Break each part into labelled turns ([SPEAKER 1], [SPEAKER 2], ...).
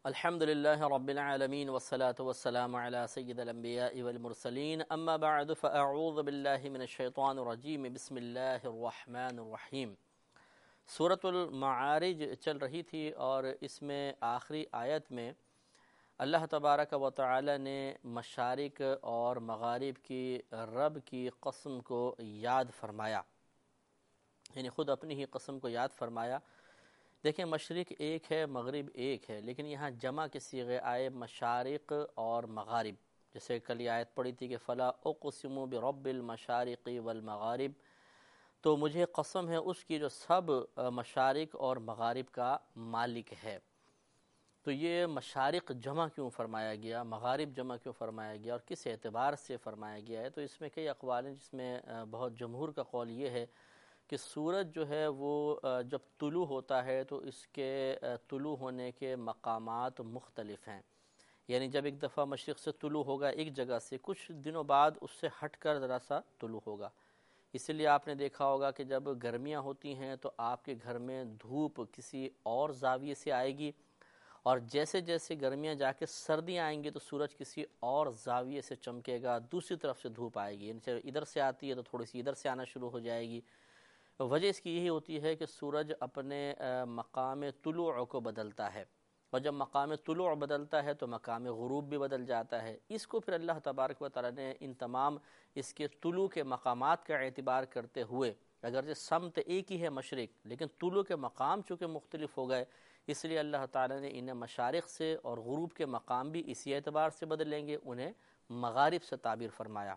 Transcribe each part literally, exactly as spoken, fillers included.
[SPEAKER 1] الحمد لله رب العالمين والصلاة والسلام على سيد الأنبياء والمرسلين أما بعد فأعوذ بالله من الشيطان الرجيم بسم الله الرحمن الرحیم۔ سورۃ المعارج چل رہی تھی اور اس میں آخری آیت میں اللہ تبارک و تعالی نے مشارق اور مغارب کی رب کی قسم کو یاد فرمایا، یعنی خود اپنی ہی قسم کو یاد فرمایا۔ دیکھیں مشرق ایک ہے، مغرب ایک ہے، لیکن یہاں جمع کے صیغے آئے مشارق اور مغارب، جیسے کل یہ آیت پڑھی تھی کہ فلا اقسم برب المشارق والمغارب، تو مجھے قسم ہے اس کی جو سب مشارق اور مغارب کا مالک ہے۔ تو یہ مشارق جمع کیوں فرمایا گیا، مغارب جمع کیوں فرمایا گیا اور کس اعتبار سے فرمایا گیا ہے؟ تو اس میں کئی اقوال ہیں، جس میں بہت جمہور کا قول یہ ہے کہ سورج جو ہے وہ جب طلوع ہوتا ہے تو اس کے طلوع ہونے کے مقامات مختلف ہیں، یعنی جب ایک دفعہ مشرق سے طلوع ہوگا ایک جگہ سے، کچھ دنوں بعد اس سے ہٹ کر ذرا سا طلوع ہوگا۔ اسی لیے آپ نے دیکھا ہوگا کہ جب گرمیاں ہوتی ہیں تو آپ کے گھر میں دھوپ کسی اور زاویے سے آئے گی، اور جیسے جیسے گرمیاں جا کے سردیاں آئیں گی تو سورج کسی اور زاویے سے چمکے گا، دوسری طرف سے دھوپ آئے گی، یعنی ادھر سے آتی ہے تو تھوڑی سی ادھر سے آنا شروع ہو جائے گی۔ وجہ اس کی یہی ہوتی ہے کہ سورج اپنے مقام طلوع کو بدلتا ہے، اور جب مقام طلوع بدلتا ہے تو مقام غروب بھی بدل جاتا ہے۔ اس کو پھر اللہ تبارک و تعالی نے ان تمام اس کے طلوع کے مقامات کا اعتبار کرتے ہوئے، اگرچہ سمت ایک ہی ہے مشرق، لیکن طلوع کے مقام چونکہ مختلف ہو گئے، اس لیے اللہ تعالی نے انہیں مشارق سے اور غروب کے مقام بھی اسی اعتبار سے بدلیں گے، انہیں مغارب سے تعبیر فرمایا۔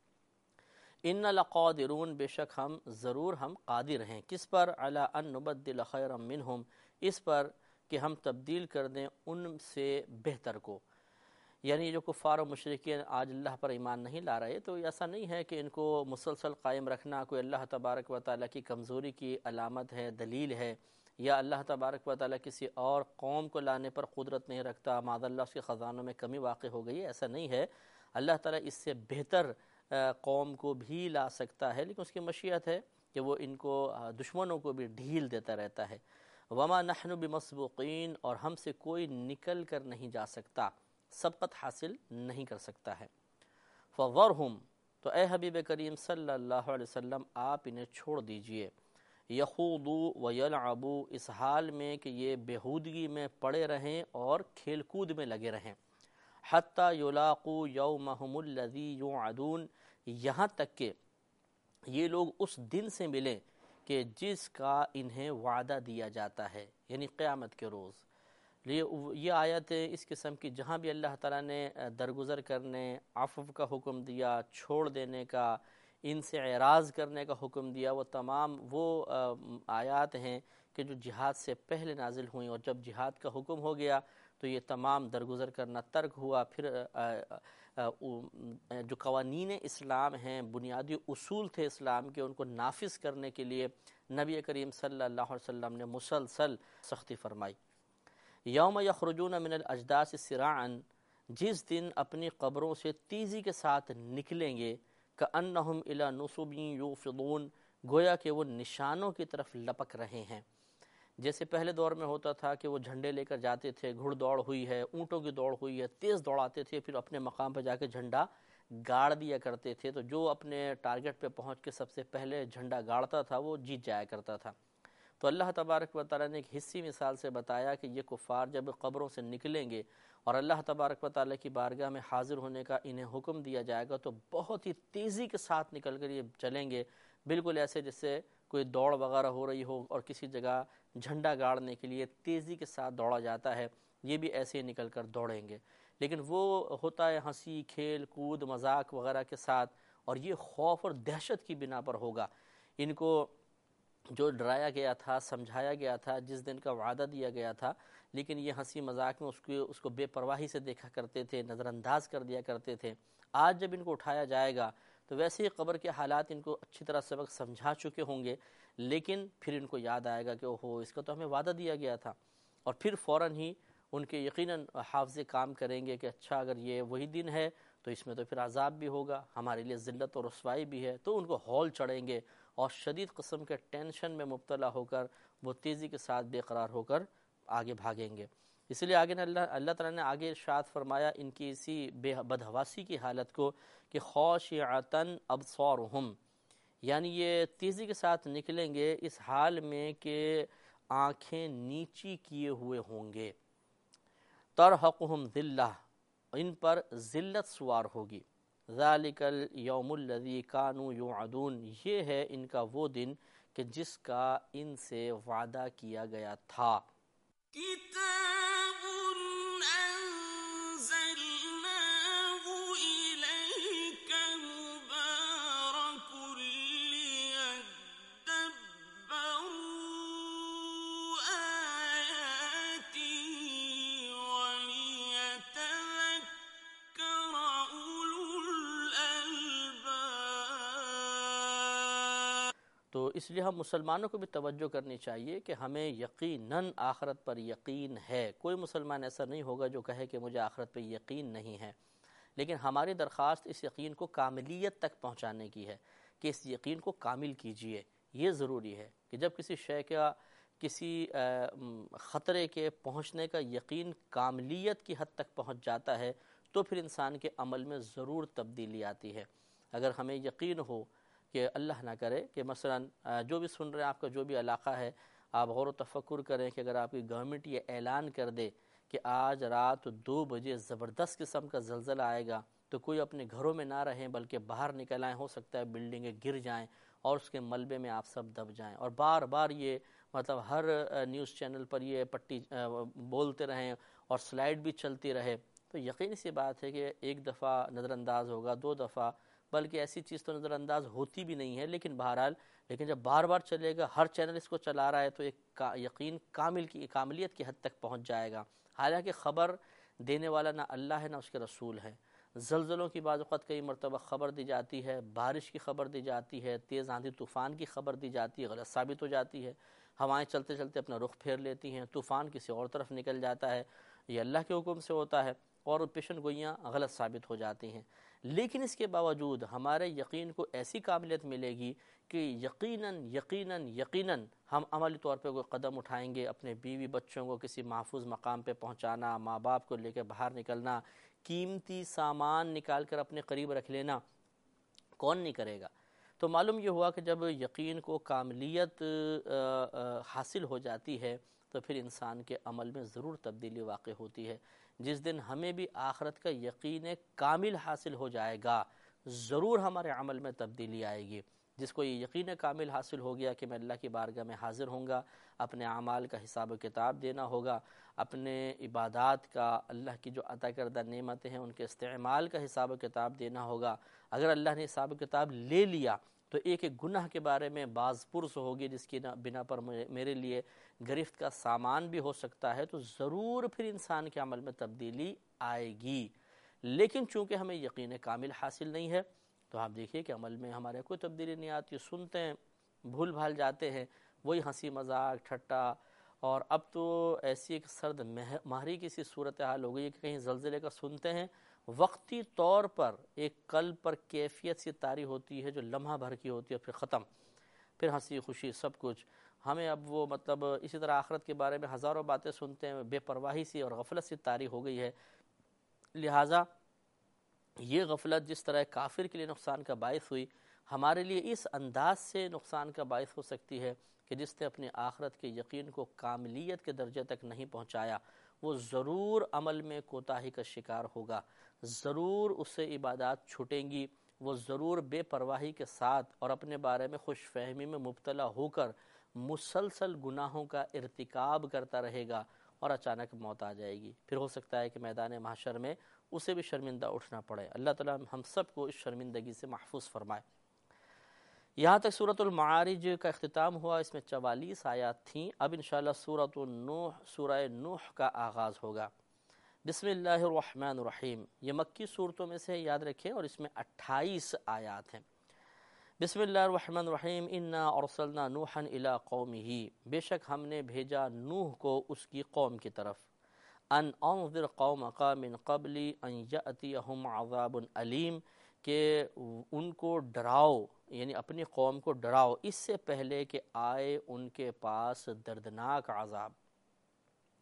[SPEAKER 1] ان لقادرون، بے شک ہم ضرور ہم قادر ہیں، کس پر؟ علی ان نبدل خیرا منہم، اس پر کہ ہم تبدیل کر دیں ان سے بہتر کو۔ یعنی جو کفار و مشرکین آج اللہ پر ایمان نہیں لا رہے، تو ایسا نہیں ہے کہ ان کو مسلسل قائم رکھنا کوئی اللہ تبارک و تعالیٰ کی کمزوری کی علامت ہے، دلیل ہے، یا اللہ تبارک و تعالیٰ کسی اور قوم کو لانے پر قدرت نہیں رکھتا، معاذ اللہ اس کے خزانوں میں کمی واقع ہو گئی ہے، ایسا نہیں ہے۔ اللہ تعالیٰ اس سے بہتر قوم کو بھی لا سکتا ہے، لیکن اس کی مشیت ہے کہ وہ ان کو دشمنوں کو بھی ڈھیل دیتا رہتا ہے۔ وما نحن بمسبوقین، اور ہم سے کوئی نکل کر نہیں جا سکتا، سبقت حاصل نہیں کر سکتا ہے۔ فذرہم، تو اے حبیب کریم صلی اللہ علیہ وسلم آپ انہیں چھوڑ دیجئے، یخوضوا ویلعبوا، اس حال میں کہ یہ بےہودگی میں پڑے رہیں اور کھیل کود میں لگے رہیں، حتی یلاقوا یومہم الذی یوعدون، یہاں تک کہ یہ لوگ اس دن سے ملیں کہ جس کا انہیں وعدہ دیا جاتا ہے، یعنی قیامت کے روز۔ یہ آیت اس قسم کی جہاں بھی اللہ تعالیٰ نے درگزر کرنے، عفو کا حکم دیا، چھوڑ دینے کا، ان سے اعراض کرنے کا حکم دیا، وہ تمام وہ آیات ہیں کہ جو جہاد سے پہلے نازل ہوئیں، اور جب جہاد کا حکم ہو گیا تو یہ تمام درگزر کرنا ترک ہوا۔ پھر جو قوانین اسلام ہیں، بنیادی اصول تھے اسلام کے، ان کو نافذ کرنے کے لیے نبی کریم صلی اللہ علیہ وسلم نے مسلسل سختی فرمائی۔ یوم یخرجون من الاجداث سراعا، جس دن اپنی قبروں سے تیزی کے ساتھ نکلیں گے، کأنہم الی نصب یوفضون، گویا کہ وہ نشانوں کی طرف لپک رہے ہیں۔ جیسے پہلے دور میں ہوتا تھا کہ وہ جھنڈے لے کر جاتے تھے، گھڑ دوڑ ہوئی ہے، اونٹوں کی دوڑ ہوئی ہے، تیز دوڑاتے تھے، پھر اپنے مقام پہ جا کے جھنڈا گاڑ دیا کرتے تھے، تو جو اپنے ٹارگٹ پہ پہنچ کے سب سے پہلے جھنڈا گاڑتا تھا وہ جیت جایا کرتا تھا۔ تو اللہ تبارک و تعالیٰ نے ایک حصی مثال سے بتایا کہ یہ کفار جب قبروں سے نکلیں گے اور اللہ تبارک و تعالیٰ کی بارگاہ میں حاضر ہونے کا انہیں حکم دیا جائے گا، تو بہت ہی تیزی کے ساتھ نکل کر یہ چلیں گے، بالکل ایسے جیسے کوئی دوڑ وغیرہ ہو رہی ہو اور کسی جگہ جھنڈا گاڑنے کے لیے تیزی کے ساتھ دوڑا جاتا ہے، یہ بھی ایسے ہی نکل کر دوڑیں گے، لیکن وہ ہوتا ہے ہنسی کھیل کود مذاق وغیرہ کے ساتھ، اور یہ خوف اور دہشت کی بنا پر ہوگا۔ ان کو جو ڈرایا گیا تھا، سمجھایا گیا تھا، جس دن کا وعدہ دیا گیا تھا، لیکن یہ ہنسی مذاق میں اس کو اس کو بے پرواہی سے دیکھا کرتے تھے، نظر انداز کر دیا کرتے تھے۔ آج جب ان کو اٹھایا جائے گا تو ویسے ہی قبر کے حالات ان کو اچھی طرح سبق سمجھا چکے ہوں گے، لیکن پھر ان کو یاد آئے گا کہ اوہو اس کا تو ہمیں وعدہ دیا گیا تھا، اور پھر فوراً ہی ان کے یقیناً حافظے کام کریں گے کہ اچھا اگر یہ وہی دن ہے تو اس میں تو پھر عذاب بھی ہوگا، ہمارے لیے ذلت اور رسوائی بھی ہے، تو ان کو ہول چڑھیں گے اور شدید قسم کے ٹینشن میں مبتلا ہو کر وہ تیزی کے ساتھ بے قرار ہو کر آگے بھاگیں گے۔ اس لیے آگے اللہ اللہ تعالیٰ نے آگے ارشاد فرمایا ان کی اسی بے بدحواسی کی حالت کو کہ خاشعۃ ابصارہم، یعنی یہ تیزی کے ساتھ نکلیں گے اس حال میں کہ آنکھیں نیچی کیے ہوئے ہوں گے، ترحقہم ذلہ، ان پر ذلت سوار ہوگی، ذالک الیوم الذی کانوا یوعدون، یہ ہے ان کا وہ دن کہ جس کا ان سے وعدہ کیا گیا تھا۔
[SPEAKER 2] کتاب انزلناہ الیک مبارک لیدبروا آیاتہ ولیتذکر اولو الالباب۔
[SPEAKER 1] تو اس لیے ہم مسلمانوں کو بھی توجہ کرنی چاہیے کہ ہمیں یقیناً آخرت پر یقین ہے۔ کوئی مسلمان ایسا نہیں ہوگا جو کہے کہ مجھے آخرت پہ یقین نہیں ہے، لیکن ہماری درخواست اس یقین کو کاملیت تک پہنچانے کی ہے کہ اس یقین کو کامل کیجئے۔ یہ ضروری ہے کہ جب کسی شے کا کسی خطرے کے پہنچنے کا یقین کاملیت کی حد تک پہنچ جاتا ہے تو پھر انسان کے عمل میں ضرور تبدیلی آتی ہے۔ اگر ہمیں یقین ہو کہ اللہ نہ کرے کہ مثلا جو بھی سن رہے ہیں، آپ کا جو بھی علاقہ ہے، آپ غور و تفکر کریں کہ اگر آپ کی گورنمنٹ یہ اعلان کر دے کہ آج رات دو بجے زبردست قسم کا زلزلہ آئے گا، تو کوئی اپنے گھروں میں نہ رہیں بلکہ باہر نکل آئیں، ہو سکتا ہے بلڈنگیں گر جائیں اور اس کے ملبے میں آپ سب دب جائیں، اور بار بار یہ مطلب ہر نیوز چینل پر یہ پٹی بولتے رہیں اور سلائیڈ بھی چلتی رہے، تو یقینی سی بات ہے کہ ایک دفعہ نظر انداز ہوگا، دو دفعہ، بلکہ ایسی چیز تو نظر انداز ہوتی بھی نہیں ہے، لیکن بہرحال لیکن جب بار بار چلے گا، ہر چینل اس کو چلا رہا ہے، تو ایک یقین کامل کی کاملیت کی حد تک پہنچ جائے گا۔ حالانکہ خبر دینے والا نہ اللہ ہے نہ اس کے رسول ہے۔ زلزلوں کی بعض اوقات کئی مرتبہ خبر دی جاتی ہے، بارش کی خبر دی جاتی ہے، تیز آندھی طوفان کی خبر دی جاتی ہے، غلط ثابت ہو جاتی ہے، ہوائیں چلتے چلتے اپنا رخ پھیر لیتی ہیں، طوفان کسی اور طرف نکل جاتا ہے، یہ اللہ کے حکم سے ہوتا ہے، اور پیشن گوئیاں غلط ثابت ہو جاتی ہیں۔ لیکن اس کے باوجود ہمارے یقین کو ایسی کاملیت ملے گی کہ یقیناً یقیناً یقیناً ہم عملی طور پہ کوئی قدم اٹھائیں گے، اپنے بیوی بچوں کو کسی محفوظ مقام پہ پہنچانا، ماں باپ کو لے کے باہر نکلنا، قیمتی سامان نکال کر اپنے قریب رکھ لینا، کون نہیں کرے گا؟ تو معلوم یہ ہوا کہ جب یقین کو کاملیت حاصل ہو جاتی ہے تو پھر انسان کے عمل میں ضرور تبدیلی واقع ہوتی ہے۔ جس دن ہمیں بھی آخرت کا یقین کامل حاصل ہو جائے گا، ضرور ہمارے عمل میں تبدیلی آئے گی۔ جس کو یہ یقین کامل حاصل ہو گیا کہ میں اللہ کی بارگاہ میں حاضر ہوں گا، اپنے اعمال کا حساب و کتاب دینا ہوگا، اپنے عبادات کا، اللہ کی جو عطا کردہ نعمتیں ہیں ان کے استعمال کا حساب و کتاب دینا ہوگا۔ اگر اللہ نے حساب و کتاب لے لیا تو ایک ایک گناہ کے بارے میں باز پرس ہوگی، جس کی بنا پر میرے لیے گرفت کا سامان بھی ہو سکتا ہے، تو ضرور پھر انسان کے عمل میں تبدیلی آئے گی۔ لیکن چونکہ ہمیں یقین کامل حاصل نہیں ہے تو آپ دیکھیے کہ عمل میں ہمارے کوئی تبدیلی نہیں آتی، سنتے ہیں، بھول بھال جاتے ہیں، وہی ہنسی مذاق ٹھٹا، اور اب تو ایسی ایک سرد مہری کی سی صورتحال ہو گئی ہے کہ کہیں زلزلے کا سنتے ہیں، وقتی طور پر ایک قلب پر کیفیت سی طاری ہوتی ہے جو لمحہ بھر کی ہوتی ہے، پھر ختم، پھر ہنسی خوشی سب کچھ۔ ہمیں اب وہ مطلب اسی طرح آخرت کے بارے میں ہزاروں باتیں سنتے ہیں، بے پرواہی سی اور غفلت سی طاری ہو گئی ہے۔ لہٰذا یہ غفلت جس طرح کافر کے لیے نقصان کا باعث ہوئی، ہمارے لیے اس انداز سے نقصان کا باعث ہو سکتی ہے کہ جس نے اپنے آخرت کے یقین کو کاملیت کے درجے تک نہیں پہنچایا، وہ ضرور عمل میں کوتاہی کا شکار ہوگا، ضرور اس سے عبادات چھوٹیں گی، وہ ضرور بے پرواہی کے ساتھ اور اپنے بارے میں خوش فہمی میں مبتلا ہو کر مسلسل گناہوں کا ارتکاب کرتا رہے گا، اور اچانک موت آ جائے گی، پھر ہو سکتا ہے کہ میدان محشر میں اسے بھی شرمندہ اٹھنا پڑے۔ اللہ تعالیٰ ہم سب کو اس شرمندگی سے محفوظ فرمائے۔ یہاں تک سورۃ المعارج کا اختتام ہوا، اس میں چوالیس آیات تھیں۔ اب انشاءاللہ سورۃ النوح، سورہ نوح کا آغاز ہوگا۔ بسم اللہ الرحمن الرحیم، یہ مکی صورتوں میں سے یاد رکھیں، اور اس میں اٹھائیس آیات ہیں۔ بسم اللہ الرحمن الرحیم، انا ارسلنا نوحا الی قومہ، بے شک ہم نے بھیجا نوح کو اس کی قوم کی طرف، ان انذر قومک من قبل ان یأتیہم عذاب علیم، کہ ان کو ڈراؤ، یعنی اپنی قوم کو ڈراؤ اس سے پہلے کہ آئے ان کے پاس دردناک عذاب۔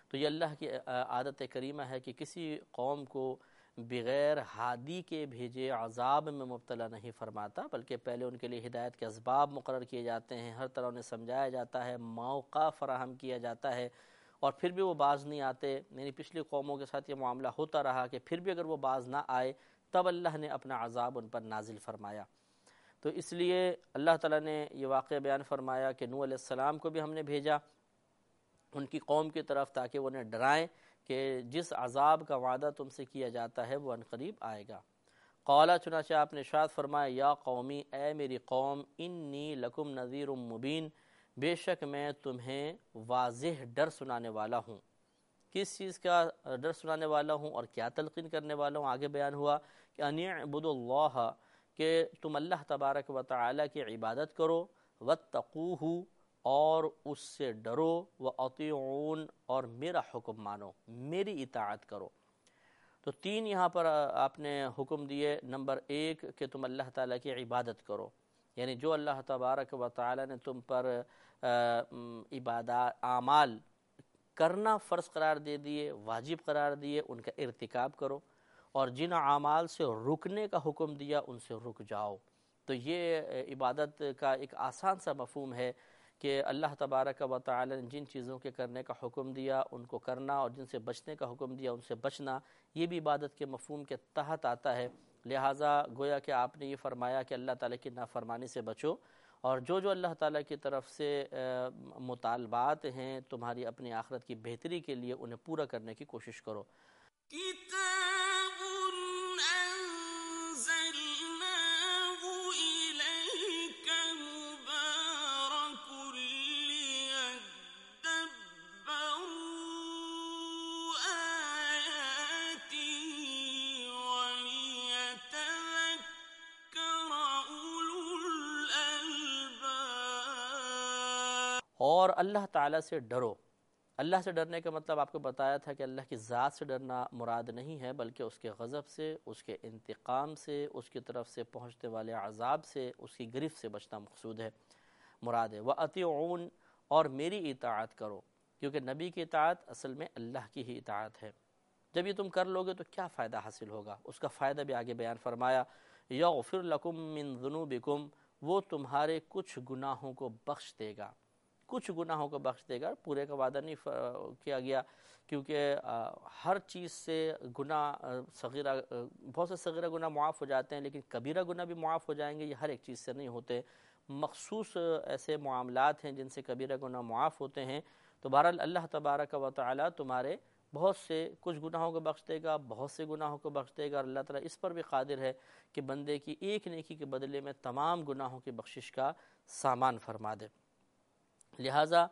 [SPEAKER 1] تو یہ اللہ کی عادت کریمہ ہے کہ کسی قوم کو بغیر ہادی کے بھیجے عذاب میں مبتلا نہیں فرماتا، بلکہ پہلے ان کے لیے ہدایت کے اسباب مقرر کیے جاتے ہیں، ہر طرح انہیں سمجھایا جاتا ہے، موقع فراہم کیا جاتا ہے، اور پھر بھی وہ باز نہیں آتے۔ یعنی پچھلی قوموں کے ساتھ یہ معاملہ ہوتا رہا کہ پھر بھی اگر وہ باز نہ آئے تب اللہ نے اپنا عذاب ان پر نازل فرمایا۔ تو اس لیے اللہ تعالیٰ نے یہ واقعہ بیان فرمایا کہ نوح علیہ السلام کو بھی ہم نے بھیجا ان کی قوم کی طرف تاکہ وہ انہیں ڈرائیں کہ جس عذاب کا وعدہ تم سے کیا جاتا ہے وہ عنقریب آئے گا۔ قالا، چنانچہ آپ نے ارشاد فرمایا، یا قومی، اے میری قوم، انی لکم نذیر مبین، بے شک میں تمہیں واضح ڈر سنانے والا ہوں۔ کس چیز کا ڈر سنانے والا ہوں اور کیا تلقین کرنے والا ہوں؟ آگے بیان ہوا کہ ان اعبدوا اللہ، کہ تم اللہ تبارک و تعالی کی عبادت کرو، واتقوہ، اور اس سے ڈرو، واطیعون، اور میرا حکم مانو، میری اطاعت کرو۔ تو تین یہاں پر آپ نے حکم دیے۔ نمبر ایک کہ تم اللہ تعالیٰ کی عبادت کرو، یعنی جو اللہ تبارک و تعالی نے تم پر عبادات اعمال کرنا فرض قرار دے دیے، واجب قرار دیے، ان کا ارتکاب کرو، اور جن اعمال سے رکنے کا حکم دیا ان سے رک جاؤ۔ تو یہ عبادت کا ایک آسان سا مفہوم ہے کہ اللہ تبارک و تعالی نے جن چیزوں کے کرنے کا حکم دیا ان کو کرنا، اور جن سے بچنے کا حکم دیا ان سے بچنا، یہ بھی عبادت کے مفہوم کے تحت آتا ہے۔ لہٰذا گویا کہ آپ نے یہ فرمایا کہ اللہ تعالیٰ کی نافرمانی سے بچو، اور جو جو اللہ تعالیٰ کی طرف سے مطالبات ہیں تمہاری اپنی آخرت کی بہتری کے لیے، انہیں پورا کرنے کی کوشش کرو۔
[SPEAKER 2] کتاب انزلناه الیک مبارک لیدبروا آیاته ولیتذکر اولو الالباب۔
[SPEAKER 1] اور اللہ تعالیٰ سے ڈرو۔ اللہ سے ڈرنے کا مطلب آپ کو بتایا تھا کہ اللہ کی ذات سے ڈرنا مراد نہیں ہے، بلکہ اس کے غضب سے، اس کے انتقام سے، اس کی طرف سے پہنچنے والے عذاب سے، اس کی گرفت سے بچنا مقصود ہے، مراد ہے۔ وَأَطِيعُونَ، اور میری اطاعت کرو، کیونکہ نبی کی اطاعت اصل میں اللہ کی ہی اطاعت ہے۔ جب یہ تم کر لوگے تو کیا فائدہ حاصل ہوگا؟ اس کا فائدہ بھی آگے بیان فرمایا، یغفر لکم من ذنوبکم، وہ تمہارے کچھ گناہوں کو بخش دے گا، کچھ گناہوں کو بخش دے گا۔ پورے کا وعدہ نہیں کیا گیا، کیونکہ ہر چیز سے گناہ صغیرہ، بہت سے صغیرہ گناہ معاف ہو جاتے ہیں، لیکن کبیرہ گناہ بھی معاف ہو جائیں گے، یہ ہر ایک چیز سے نہیں ہوتے۔ مخصوص ایسے معاملات ہیں جن سے کبیرہ گناہ معاف ہوتے ہیں۔ تو بہرحال اللہ تبارک و تعالی تمہارے بہت سے کچھ گناہوں کو بخش دے گا، بہت سے گناہوں کو بخش دے گا، اور اللہ تعالیٰ اس پر بھی قادر ہے کہ بندے کی ایک نیکی کے بدلے میں تمام گناہوں کی بخشش کا سامان فرما دے۔ لہٰذا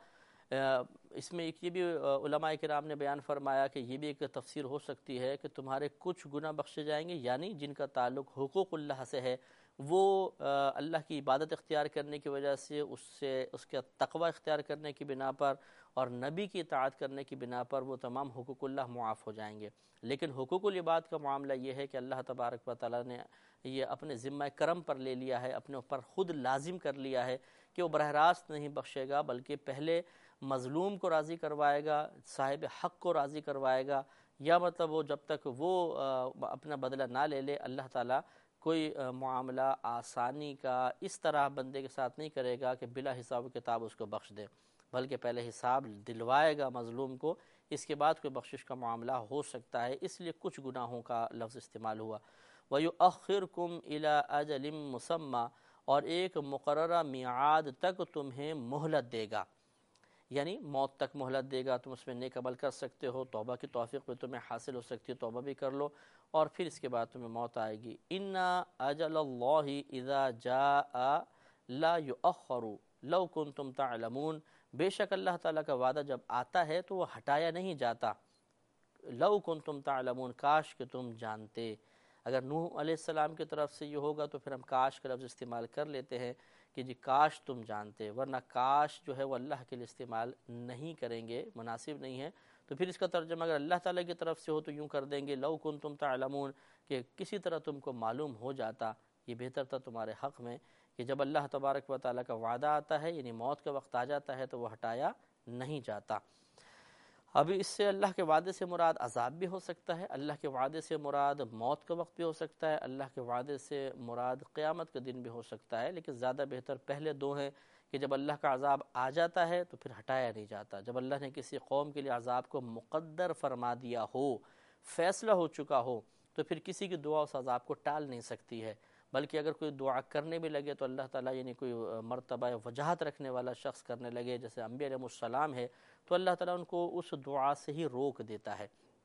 [SPEAKER 1] اس میں ایک یہ بھی علماء کرام نے بیان فرمایا کہ یہ بھی ایک تفسیر ہو سکتی ہے کہ تمہارے کچھ گناہ بخشے جائیں گے، یعنی جن کا تعلق حقوق اللہ سے ہے، وہ اللہ کی عبادت اختیار کرنے کی وجہ سے، اس سے اس کا تقوی اختیار کرنے کی بنا پر، اور نبی کی اطاعت کرنے کی بنا پر وہ تمام حقوق اللہ معاف ہو جائیں گے۔ لیکن حقوق العباد کا معاملہ یہ ہے کہ اللہ تبارک و تعالیٰ نے یہ اپنے ذمہ کرم پر لے لیا ہے، اپنے اوپر خود لازم کر لیا ہے کہ وہ براہ راست نہیں بخشے گا، بلکہ پہلے مظلوم کو راضی کروائے گا، صاحب حق کو راضی کروائے گا، یا مطلب وہ جب تک وہ اپنا بدلہ نہ لے لے، اللہ تعالیٰ کوئی معاملہ آسانی کا اس طرح بندے کے ساتھ نہیں کرے گا کہ بلا حساب و کتاب اس کو بخش دے، بلکہ پہلے حساب دلوائے گا مظلوم کو، اس کے بعد کوئی بخشش کا معاملہ ہو سکتا ہے۔ اس لیے کچھ گناہوں کا لفظ استعمال ہوا۔ وَيُؤَخِّرْكُمْ إِلَىٰ أَجَلٍ مُّسَمًّى، اور ایک مقررہ میعاد تک تمہیں مہلت دے گا، یعنی موت تک مہلت دے گا۔ تم اس میں نیک عمل کر سکتے ہو، توبہ کی توفیق بھی تمہیں حاصل ہو سکتی ہے، توبہ بھی کر لو، اور پھر اس کے بعد تمہیں موت آئے گی۔ إِنَّ أَجَلَ اللَّهِ إِذَا جَاءَ لَا يُؤَخَّرُ لَوْ كُنْتُمْ تَعْلَمُونَ، بے شک اللہ تعالیٰ کا وعدہ جب آتا ہے تو وہ ہٹایا نہیں جاتا۔ لَوْ كُنْتُمْ تَعْلَمُونَ، کاش کہ تم جانتے۔ اگر نوح علیہ السلام کی طرف سے یہ ہوگا تو پھر ہم کاش کا لفظ استعمال کر لیتے ہیں کہ جی کاش تم جانتے، ورنہ کاش جو ہے وہ اللہ کے لیے استعمال نہیں کریں گے، مناسب نہیں ہے۔ تو پھر اس کا ترجمہ اگر اللہ تعالیٰ کی طرف سے ہو تو یوں کر دیں گے لو کنتم تعلمون، کہ کسی طرح تم کو معلوم ہو جاتا، یہ بہتر تھا تمہارے حق میں کہ جب اللہ تبارک و تعالیٰ کا وعدہ آتا ہے، یعنی موت کا وقت آ جاتا ہے، تو وہ ہٹایا نہیں جاتا۔ ابھی اس سے اللہ کے وعدے سے مراد عذاب بھی ہو سکتا ہے، اللہ کے وعدے سے مراد موت کا وقت بھی ہو سکتا ہے، اللہ کے وعدے سے مراد قیامت کا دن بھی ہو سکتا ہے، لیکن زیادہ بہتر پہلے دو ہیں کہ جب اللہ کا عذاب آ جاتا ہے تو پھر ہٹایا نہیں جاتا۔ جب اللہ نے کسی قوم کے لیے عذاب کو مقدر فرما دیا ہو، فیصلہ ہو چکا ہو، تو پھر کسی کی دعا اس عذاب کو ٹال نہیں سکتی ہے، بلکہ اگر کوئی دعا کرنے بھی لگے تو اللہ تعالیٰ یعنی کوئی مرتبہ وجاہت رکھنے والا شخص کرنے لگے، جیسے انبیاء علیہ السلام ہے، تو اللہ تعالیٰ ان کو اس دعا سے ہی روک دیتا ہے۔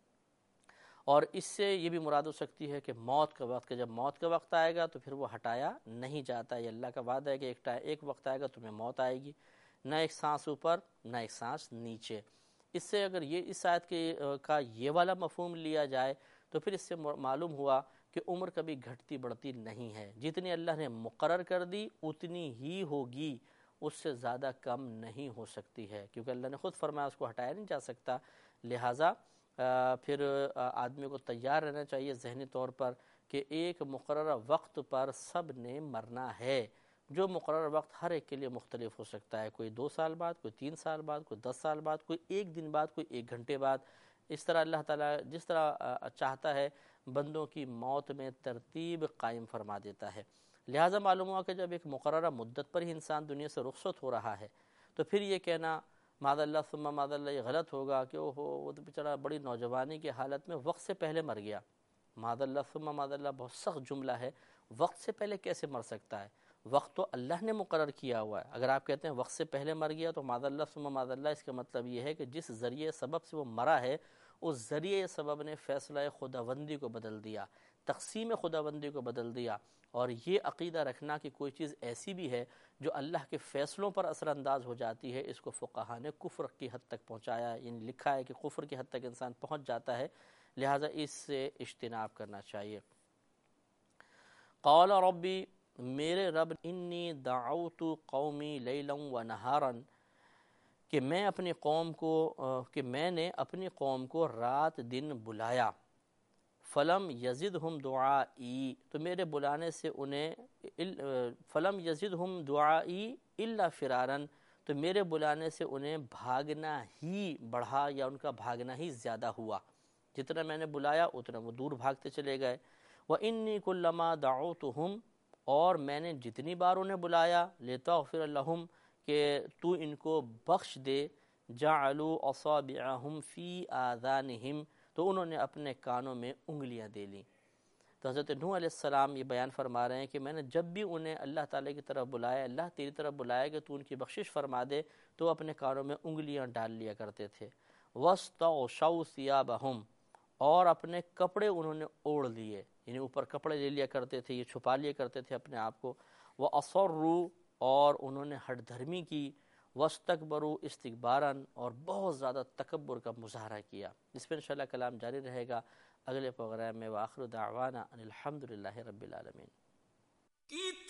[SPEAKER 1] اور اس سے یہ بھی مراد ہو سکتی ہے کہ موت کا وقت، کہ جب موت کا وقت آئے گا تو پھر وہ ہٹایا نہیں جاتا۔ یہ اللہ کا وعدہ ہے کہ ایک ایک وقت آئے گا تمہیں موت آئے گی، نہ ایک سانس اوپر نہ ایک سانس نیچے۔ اس سے اگر یہ اس آیت کے کا یہ والا مفہوم لیا جائے تو پھر اس سے معلوم ہوا کہ عمر کبھی گھٹتی بڑھتی نہیں ہے، جتنی اللہ نے مقرر کر دی اتنی ہی ہوگی، اس سے زیادہ کم نہیں ہو سکتی ہے، کیونکہ اللہ نے خود فرمایا اس کو ہٹایا نہیں جا سکتا۔ لہٰذا پھر آدمی کو تیار رہنا چاہیے ذہنی طور پر کہ ایک مقررہ وقت پر سب نے مرنا ہے، جو مقررہ وقت ہر ایک کے لیے مختلف ہو سکتا ہے، کوئی دو سال بعد، کوئی تین سال بعد، کوئی دس سال بعد، کوئی ایک دن بعد، کوئی ایک گھنٹے بعد۔ اس طرح اللہ تعالیٰ جس طرح چاہتا ہے بندوں کی موت میں ترتیب قائم فرما دیتا ہے۔ لہٰذا معلوم ہوا کہ جب ایک مقررہ مدت پر ہی انسان دنیا سے رخصت ہو رہا ہے تو پھر یہ کہنا معاذ اللہ ثم معاذ اللہ یہ غلط ہوگا کہ اوہو وہ تو بیچارہ بڑی نوجوانی کی حالت میں وقت سے پہلے مر گیا۔ معاذ اللہ ثم معاذ اللہ بہت سخت جملہ ہے، وقت سے پہلے کیسے مر سکتا ہے؟ وقت تو اللہ نے مقرر کیا ہوا ہے۔ اگر آپ کہتے ہیں وقت سے پہلے مر گیا تو معاذ اللہ ثم معاذ اللہ، اس کا مطلب یہ ہے کہ جس ذریعے سبب سے وہ مرا ہے اس ذریعے سبب نے فیصلہ خداوندی کو بدل دیا، تقسیم خداوندی کو بدل دیا۔ اور یہ عقیدہ رکھنا کہ کوئی چیز ایسی بھی ہے جو اللہ کے فیصلوں پر اثر انداز ہو جاتی ہے، اس کو فقہا نے کفر کی حد تک پہنچایا، یعنی لکھا ہے کہ کفر کی حد تک انسان پہنچ جاتا ہے، لہٰذا اس سے اجتناب کرنا چاہیے۔ قال ربی، میرے رب، انی دعوت قومی لیلا و نہارا، کہ میں اپنی قوم کو کہ میں نے اپنی قوم کو رات دن بلایا، فلم یزدہم دعائی، تو میرے بلانے سے انہیں فلم یزدہم دعائی الا فرارا، تو میرے بلانے سے انہیں بھاگنا ہی بڑھا یا ان کا بھاگنا ہی زیادہ ہوا، جتنا میں نے بلایا اتنا وہ دور بھاگتے چلے گئے۔ وَإِنِّي كُلَّمَا دَعَوْتُهُمْ، اور میں نے جتنی بار انہیں بلایا، لِتَغْفِرَ لَهُمْ، کہ تو ان کو بخش دے، جَعَلُوا أَصَابِعَهُمْ فِي آذَانِهِمْ، تو انہوں نے اپنے کانوں میں انگلیاں دے لیں۔ تو حضرت نوح علیہ السلام یہ بیان فرما رہے ہیں کہ میں نے جب بھی انہیں اللہ تعالیٰ کی طرف بلایا، اللہ تیری طرف بلایا کہ تو ان کی بخشش فرما دے، تو اپنے کانوں میں انگلیاں ڈال لیا کرتے تھے۔ وَاسْتَغْشَوْا ثِيَابَهُمْ، اور اپنے کپڑے انہوں نے اوڑھ لیے، یعنی اوپر کپڑے لے لیا کرتے تھے، یہ چھپا لیا کرتے تھے اپنے آپ کو۔ وَأَصَرُّوا، اور انہوں نے ہٹ دھرمی کی، وَاسْتَكْبَرُوا اسْتِكْبَارًا، اور بہت زیادہ تکبر کا مظاہرہ کیا۔ اس پہ انشاءاللہ کلام جاری رہے گا اگلے پروگرام میں۔ وآخر دعوانا ان الحمد للہ رب العالمین۔